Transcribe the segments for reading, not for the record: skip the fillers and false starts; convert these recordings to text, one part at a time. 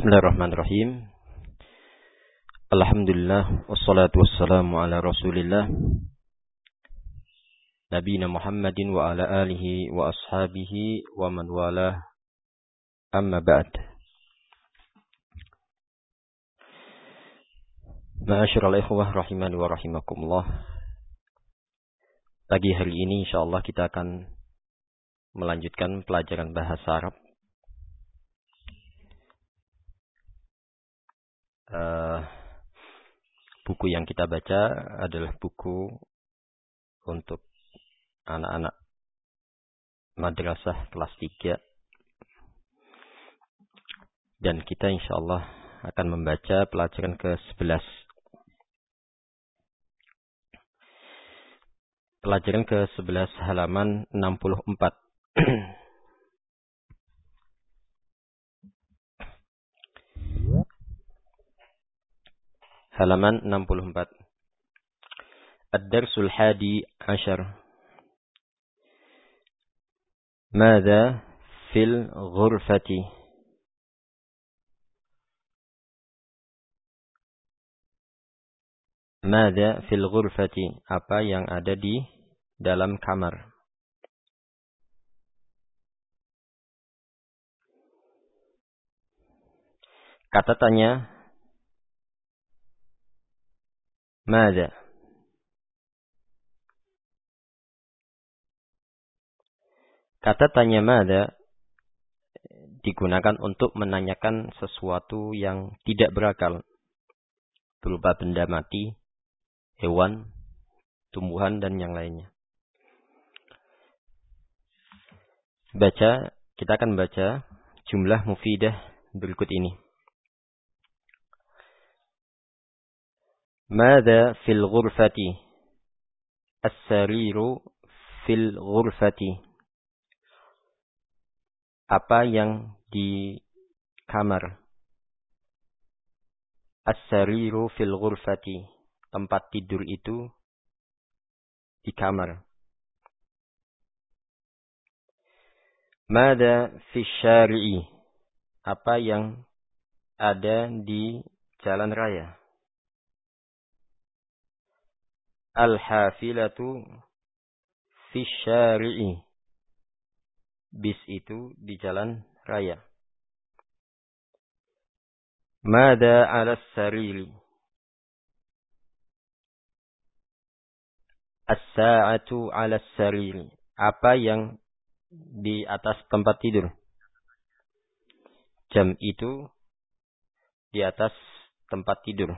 Bismillahirrahmanirrahim. Alhamdulillah wassalatu wassalamu ala Rasulillah Nabiyina Muhammadin wa ala alihi wa ashabihi wa man walah. Amma ba'd. Ma'asyiral ikhwah rahimani wa rahimakumullah. Pagi hari ini insyaallah kita akan melanjutkan pelajaran bahasa Arab. Buku yang kita baca adalah buku untuk anak-anak madrasah kelas 3. Dan kita insyaallah akan membaca pelajaran ke-11. Pelajaran ke-11 halaman 64. Halaman 64. Ad-darsul hadi ashar. Mada fil ghurfati? Mada fil ghurfati? Apa yang ada di dalam kamar? Kata tanya Mada. Kata tanya mada digunakan untuk menanyakan sesuatu yang tidak berakal, berupa benda mati, hewan, tumbuhan, dan yang lainnya. Kita akan baca jumlah mufidah berikut ini. Mada fil ghurfati? As-sariru fil ghurfati. Apa yang di kamar? As-sariru fil ghurfati. Tempat tidur itu di kamar. Mada fi syari'i? Apa yang ada di jalan raya? Al-hafilatu fi syari'i. Bis itu di jalan raya. Mada 'ala sariri? As-sa'atu 'ala sariri. Apa yang di atas tempat tidur? Jam itu di atas tempat tidur.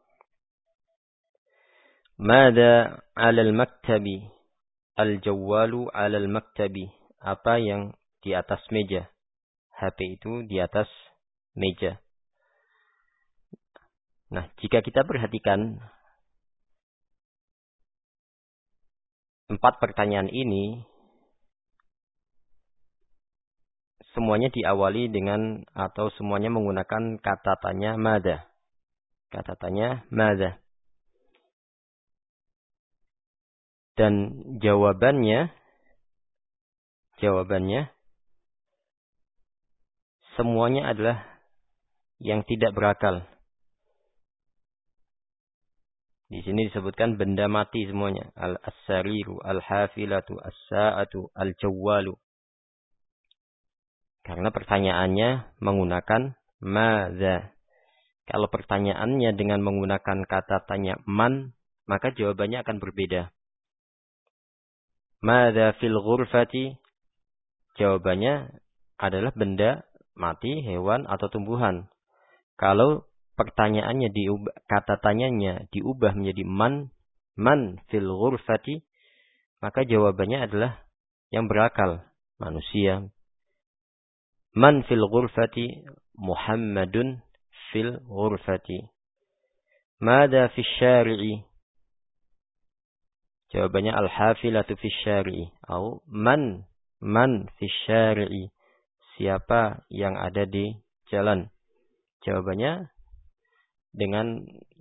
Mada 'ala al-maktabi? Al-jawwalu 'ala al-maktabi. Apa yang di atas meja? HP itu di atas meja. Nah, jika kita perhatikan 4 pertanyaan ini, semuanya diawali dengan atau semuanya menggunakan kata tanya mada. Kata tanya mada. Dan jawabannya semuanya adalah yang tidak berakal. Di sini disebutkan benda mati semuanya. Al-sariru, al-hafilatu, as-sa'atu, al-jawwalu. Karena pertanyaannya menggunakan madza. Kalau pertanyaannya dengan menggunakan kata tanya man, maka jawabannya akan berbeda. Madza fil ghurfati? Jawabannya adalah benda mati, hewan, atau tumbuhan. Kalau pertanyaannya kata tanyanya diubah menjadi man fil ghurfati, maka jawabannya adalah yang berakal, manusia. Man fil ghurfati? Muhammadun fil ghurfati. Mada fis syari'i? Jawabannya al-hafilatu fis syari'i. Atau man fis syari'i? Siapa yang ada di jalan? Jawabannya dengan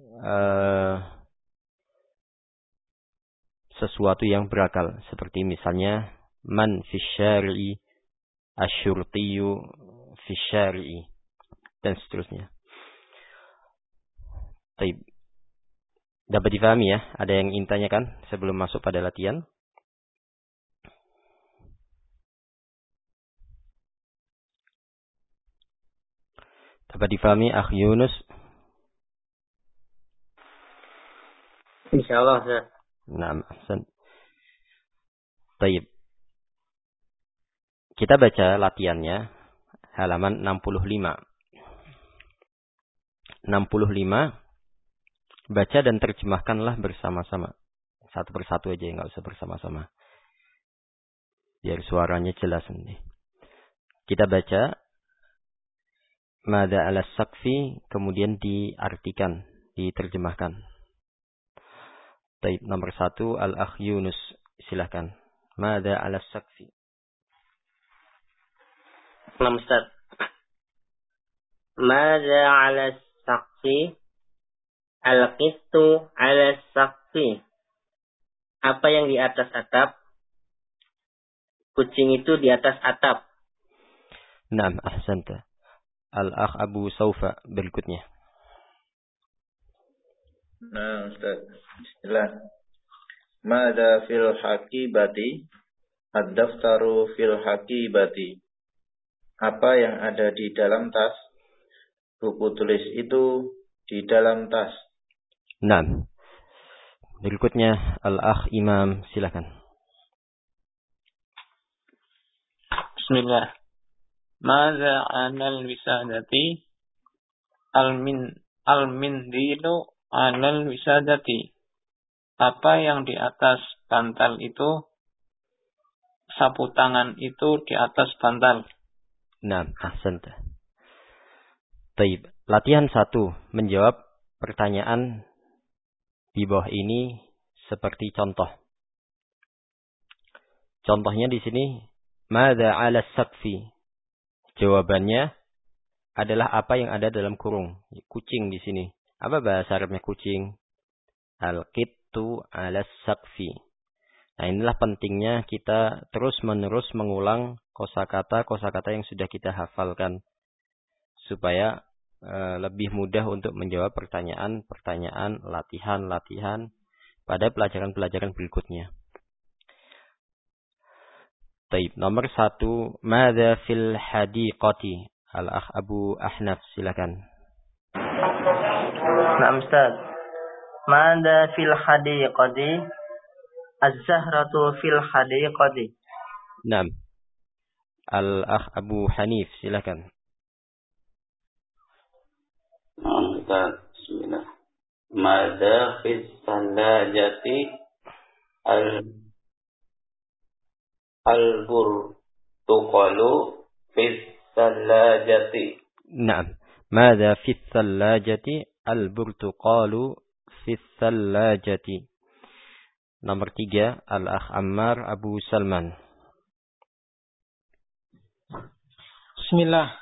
sesuatu yang berakal. Seperti misalnya man fis syari'i, asyurtiyu fis syari'i. dan seterusnya. Baik. Dapat difahami ya? Ada yang ingin tanyakan sebelum masuk pada latihan? Dapat difahami, Akh Yunus? Insyaallah, Ustaz. Naam, ahsan. Baik. Kita baca latihannya halaman 65. 65. Baca dan terjemahkanlah bersama-sama. Satu persatu aja, nggak usah bersama-sama. Biar suaranya jelas nih. Kita baca Mada ala sakfi, kemudian diartikan, diterjemahkan. Baik, nomor 1, Al-Akh Yunus. Silahkan. Mada ala sakfi. Nama Ustaz. Mada ala sakfi? Al-qistu ala sakfi. Apa yang di atas atap? Kucing itu di atas atap. Naam, ahsanta. Al-Akh Abu Saufa berikutnya. Nah, Ustaz. Bismillah. Mada fil haqibati? Ad-daftaru fil haqibati. Apa yang ada di dalam tas? Buku tulis itu di dalam tas. Naam. Berikutnya Al-Akh Imam, silakan. Bismillah. Mada anal wisadati? Al-mindilu anal wisadati. Apa yang di atas bantal itu? Sapu tangan itu di atas bantal. Naam, ahsanta. Baik, latihan 1 menjawab pertanyaan di bawah ini seperti contoh. Contohnya di sini, Mada ala sakfi? Jawabannya adalah apa yang ada dalam kurung. Kucing di sini. Apa bahasa Arabnya kucing? Al-qittu ala sakfi. Nah, inilah pentingnya kita terus-menerus mengulang kosakata yang sudah kita hafalkan. Supaya lebih mudah untuk menjawab pertanyaan-pertanyaan, latihan-latihan pada pelajaran-pelajaran berikutnya. Baik, nomor 1, Mada fil hadiqati? Al-Akh Abu Ahnaf, silakan. Nah, Ustaz. Mada fil hadiqati? Az-zahratu fil hadiqati. Naam. Al-Akh Abu Hanif, silakan. Ustaz, bismillah. Mada fis salajati al-burtuqalu fis salajati. Naam. Mada fis salajati al-burtuqalu fis salajati. Nomor 3, Al-Akh Ammar Abu Salman. Bismillah.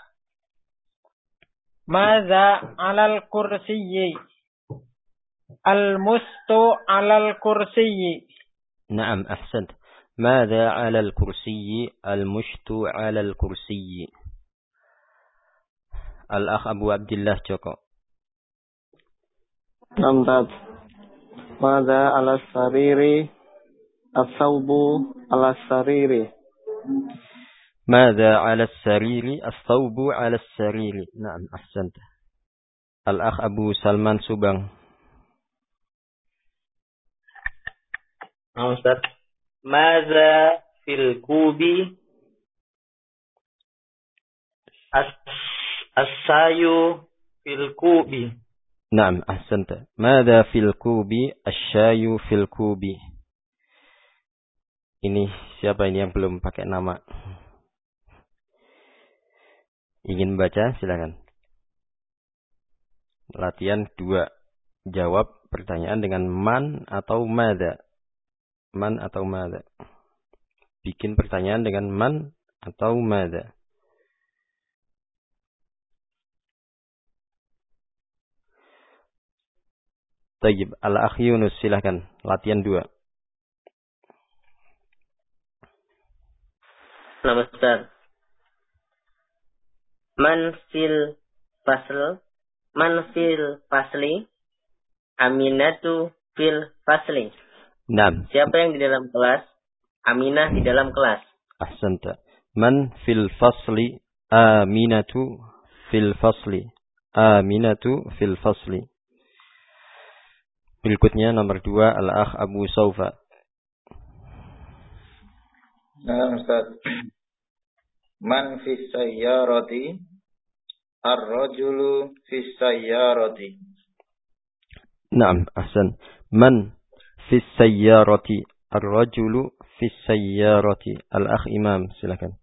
Mada alal kursiyyi? Al-mustu alal kursiyyi. Naam, ahsant. Mada alal kursiyyi? Al-mushtu alal kursiyyi. Al-Akh Abu Abdillah Joko. Namtad. Mada ala sariri? As-sawbu ala sariri. Mada ala sariri? As-sawbu ala sariri. Naam, ahsant. Al-Akh Abu Salman Subang. Nah, Ustaz. Mada fil kubi? As-sayu fil kubi. Naam, ahsanta. Mada fil kubi? Asyayu fil kubi. Ini siapa ini yang belum pakai nama? Ingin baca? Silakan. Latihan 2. Jawab pertanyaan dengan man atau mada. Man atau mada. Bikin pertanyaan dengan man atau mada. Tayyib, Al-Akh Yunus, silakan. Latihan 2. Nama Ustaz. Man fil fasl. Man fil fasli. Aminatu fil fasli. Naam. Siapa yang di dalam kelas? Aminah di dalam kelas. Ahsanta. Man fil fasli. Aminatu fil fasli. Aminatu fil fasli. Berikutnya nomor 2 Al-Akh Abu Saufa. Nah, Ustaz. Man fis sayyarati ar-rajulu fis sayyarati. Naam, ahsan. Man fis sayyarati ar-rajulu fis sayyarati. Al-Akh Imam, silakan.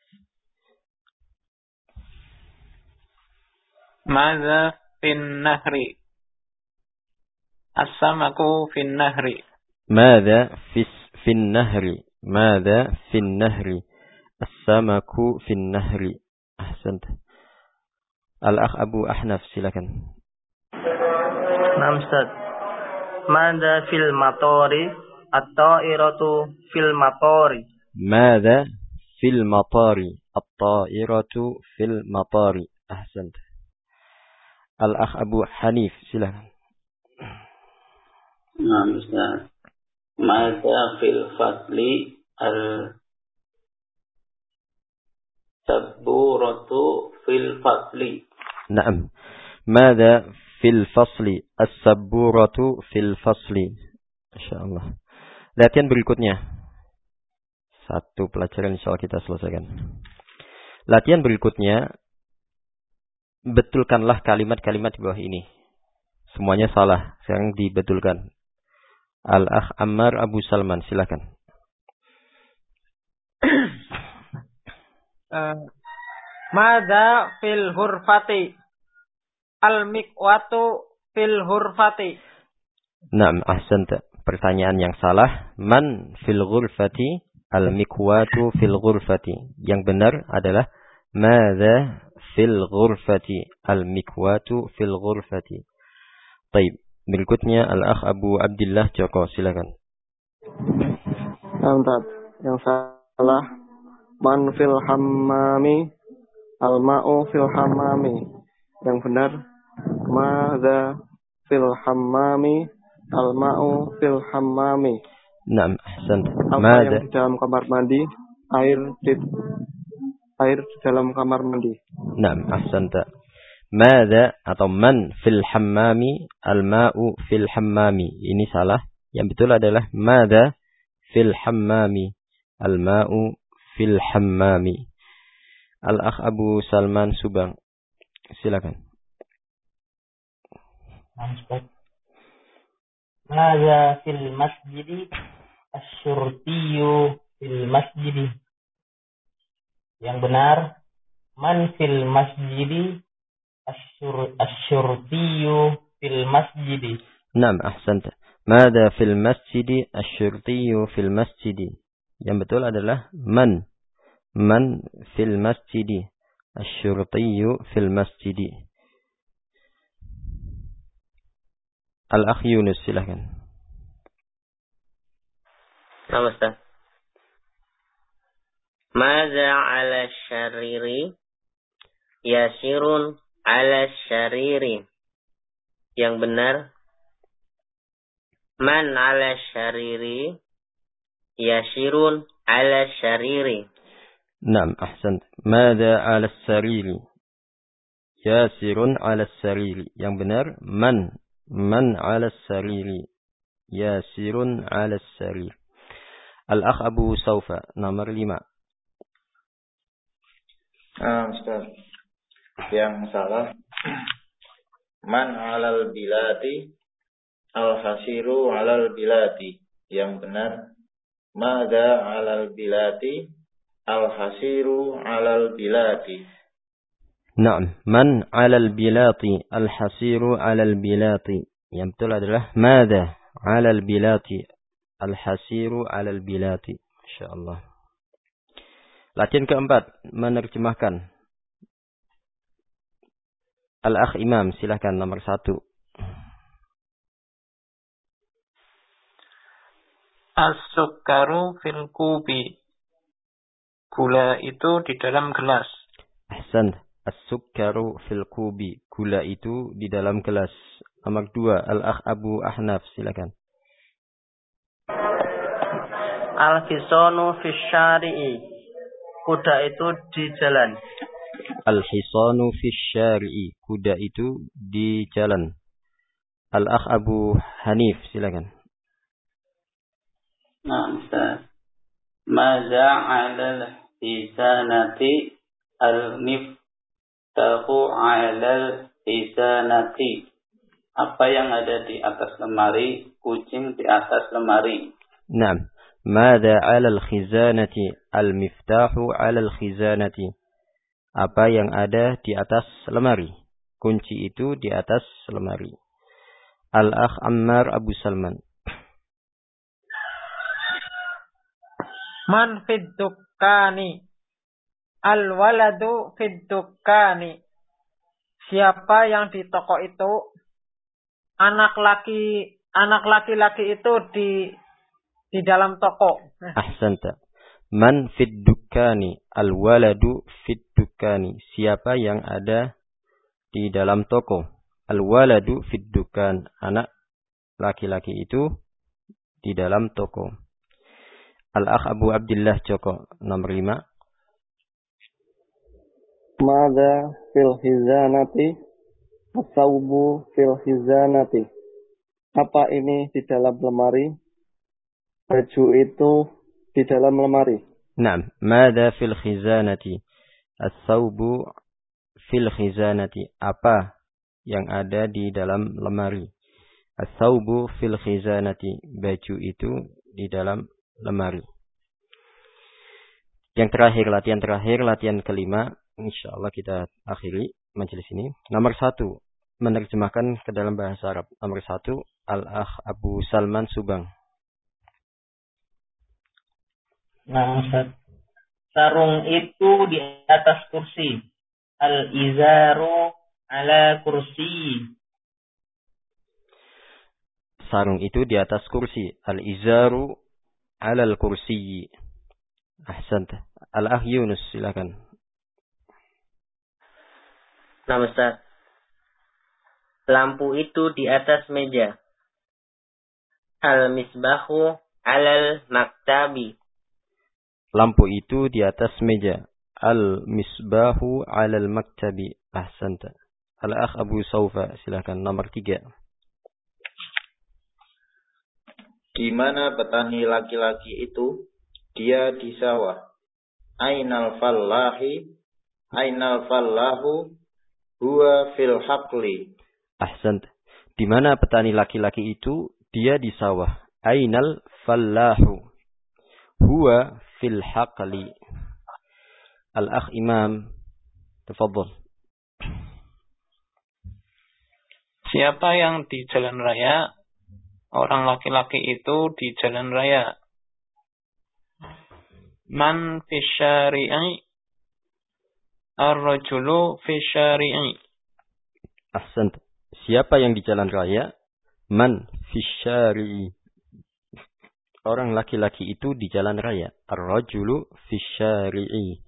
Madza fin nahri? As-samaku fin nahri. Madza fin nahri? Madza fin nahri? As-samaku fin nahri. Ahsant. Al-Akh Abu Ahnaf, silakan. Naam Ustaz. Madza fil matori at-ta'iratu fil matori. Madza fil matari at-ta'iratu fil matari. Ahsant. Al-Akh Abu Hanif, silakan. Nah, Ustaz. Madza fil fasli al-sabburatu fil fasli. Naam. Madza fil fasli as-sabburatu fil fasli. Masyaallah. Latihan berikutnya. Satu pelajaran insyaallah kita selesaikan. Latihan berikutnya, betulkanlah kalimat-kalimat di bawah ini. Semuanya salah, sekarang dibetulkan. Al-Akh Ammar Abu Salman, silakan. Madza fil hurfati? Al-miqwatu fil hurfati. Naam, ahsanta. Pertanyaan yang salah. Man fil ghurfati? Al-miqwatu fil ghurfati. Yang benar adalah madza fil ghurfati? Al-miqwatu fil ghurfati. Baik. Berikutnya Al-Akh Abu Abdillah Joko, silakan. Yang salah. Man fil hammami al-ma'u fil hammami. Yang benar. Madza fil hammami al-ma'u fil hammami. Naam, ahsan. Apa yang di dalam kamar mandi? Air di dalam kamar mandi. Naam, ahsanta. Madza atau man fil hammami al-ma'u fil hammami. Ini salah. Yang betul adalah madza fil hammami al-ma'u fil hammami. Al-Akh Abu Salman Subang, silakan. Madza fil masjidi asy-syurtiyyu fil masjidi. Yang benar, man fil masjidi asy-syurtiyyu fil masjidi. Naam, ahsanta. Madza fil masjidi asy-syurtiyyu fil masjidi. Yang betul adalah man fil masjidi asy-syurtiyyu fil masjidi. Al-Akh Yunus, silakan. Nama Ustaz. Madza ala syariri? Yasirun ala syariri. Yang benar, man ala syariri? Yasirun ala syariri. Naam, ahsant. Madza ala sariri? Yasirun ala sariri. Yang benar, man ala sariri? Yasirun ala sariri. Al-Akh Abu Saufa, nomor 5. Ustaz. Yang salah. Man alal bilati al-hasiru alal bilati. Yang benar. Madza alal bilati al-hasiru alal bilati. Naam. Man alal bilati al-hasiru alal bilati. Yang betul adalah madza alal bilati al-hasiru alal bilati. Insyaallah. Latihan keempat, menerjemahkan. Al-Akh Imam, silakan nomor 1. As-sukkaru fil kubi. Gula itu di dalam gelas. Ahsan. As-sukkaru fil kubi. Gula itu di dalam gelas. Nomor 2. Al-akh Abu Ahnaf. Silakan. Al-hisanu fis syari'i. Kuda itu di jalan. Al-hisanu fis syari'i. Kuda itu di jalan. Al-akh Abu Hanif. Silakan. Nah, Ustaz. Mada 'alal hisanati al-miftahu 'alal hisanati. Apa yang ada di atas lemari, kucing di atas lemari. Naam. Mada 'alal khizanati al-miftahu 'alal khizanati. Apa yang ada di atas lemari. Kunci itu di atas lemari. Al-akh Ammar Abu Salman. Man fid dukkani. Al-waladu fid dukkani. Siapa yang di toko itu? Anak laki-laki itu di dalam toko. Ahsanta. Man fid dukkani. Al-waladu fid dukkani. Siapa yang ada di dalam toko. Al-waladu fid dukkan. Anak laki-laki itu di dalam toko. Al-akh Abu Abdillah Joko. Nomor 5. Mada fil hizanati. As-sawbu fil hizanati. Apa ini di dalam lemari? Baju itu di dalam lemari. Naam. Mada fil khizanati. As-sawbu fil khizanati. Apa yang ada di dalam lemari? As-sawbu fil khizanati. Baju itu di dalam lemari. Yang terakhir, latihan kelima. InsyaAllah kita akhiri majelis ini. Nomor 1. Menerjemahkan ke dalam bahasa Arab. Nomor 1. Al-akh Abu Salman Subang. Nah, Ustaz. Sarung itu di atas kursi. Al-izaru ala kursi. Sarung itu di atas kursi. Al-izaru alal kursi. Ahsanta. Al-akh Yunus, silakan. Nah, Ustaz. Lampu itu di atas meja. Al-misbahu alal maktabi. Lampu itu di atas meja. Al-misbahu alal maktabi. Ahsanta. Al-akh Abu Saufa, silakan. Nomor 3. Di mana petani laki-laki itu? Dia di sawah. Ainal fallahu huwa fil haqli. Ahsant. Di mana petani laki-laki itu? Dia di sawah. Ainal fallahu huwa fil haqli. Al-akh Imam, tafadhal. Siapa yang di jalan raya? Orang laki-laki itu di jalan raya. Man fi syari'i. Ar-rajulu fi syari'i. Ahsant. Siapa yang di jalan raya? Man fi syari'i. Orang laki-laki itu di jalan raya. Ar-rajulu fi syari'i.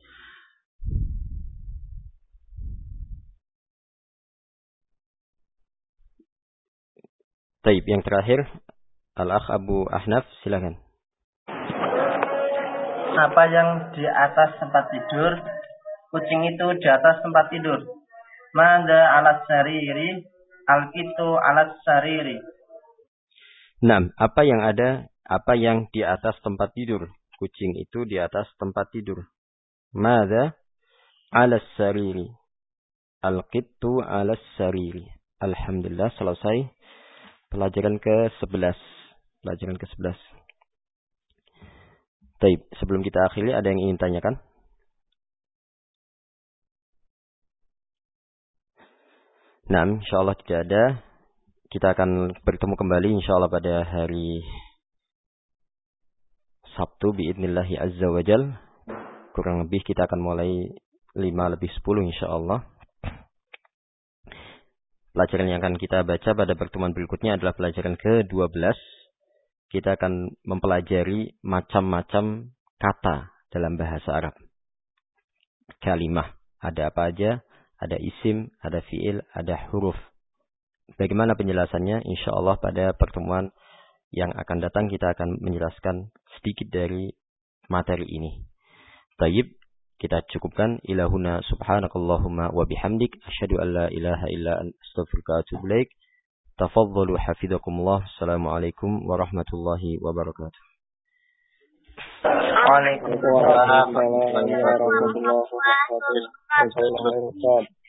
Taib, yang terakhir Al-akh Abu Ahnaf, silakan. Apa yang di atas tempat tidur? Kucing itu di atas tempat tidur. Mada alas sariri, al-kitu alas sariri. Nah, apa yang di atas tempat tidur? Kucing itu di atas tempat tidur. Mada alas sariri, al-kitu alas sariri. Alhamdulillah, selesai pelajaran ke-11. Baik, sebelum kita akhiri, ada yang ingin tanyakan? Nah, insyaallah tidak ada. Kita akan bertemu kembali insyaallah pada hari Sabtu biidnillahi azza wa jal. Kurang lebih kita akan mulai 5:50 insyaallah. Pelajaran yang akan kita baca pada pertemuan berikutnya adalah pelajaran ke-12. Kita akan mempelajari macam-macam kata dalam bahasa Arab. Kalimah. Ada apa aja? ada isim, ada fiil, ada huruf. Bagaimana penjelasannya? Insyaallah pada pertemuan yang akan datang kita akan menjelaskan sedikit dari materi ini. Tayyib, kita cukupkan. Ilahuna subhanakallahumma wa bihamdik asyhadu an la ilaha illa anta astaghfiruka wa atubu ilaik. Tafadhalu hafizakumullah. Assalamualaikum warahmatullahi wabarakatuh. Waalaikumsalam Waalaikumsalam warahmatullahi wabarakatuh.